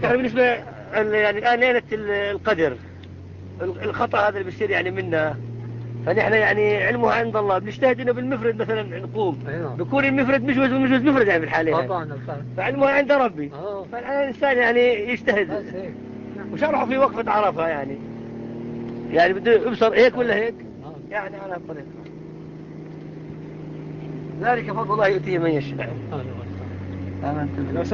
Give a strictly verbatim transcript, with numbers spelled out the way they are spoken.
يعني بالنسبة ال- يعني الآن ليلة ال- القدر، ال- الخطأ هذا اللي بيصير يعني منا، فنحن يعني علمها عند الله، بنجتهد انه بالمفرد مثلا نقوم، أيوة. بيكون المفرد مجوز ومجوز مفرد يعني في الحالة هاي. طبعا الفرق. فعلمها عند ربي. اه فالإنسان يعني يجتهد. بس هيك. وشرحوا في وقفة عرفة يعني، يعني بده يبصر هيك ولا هيك، آه. يعني على الطريق. ذلك فضل الله يؤتيه من يشاء. آه. آمنت بالله.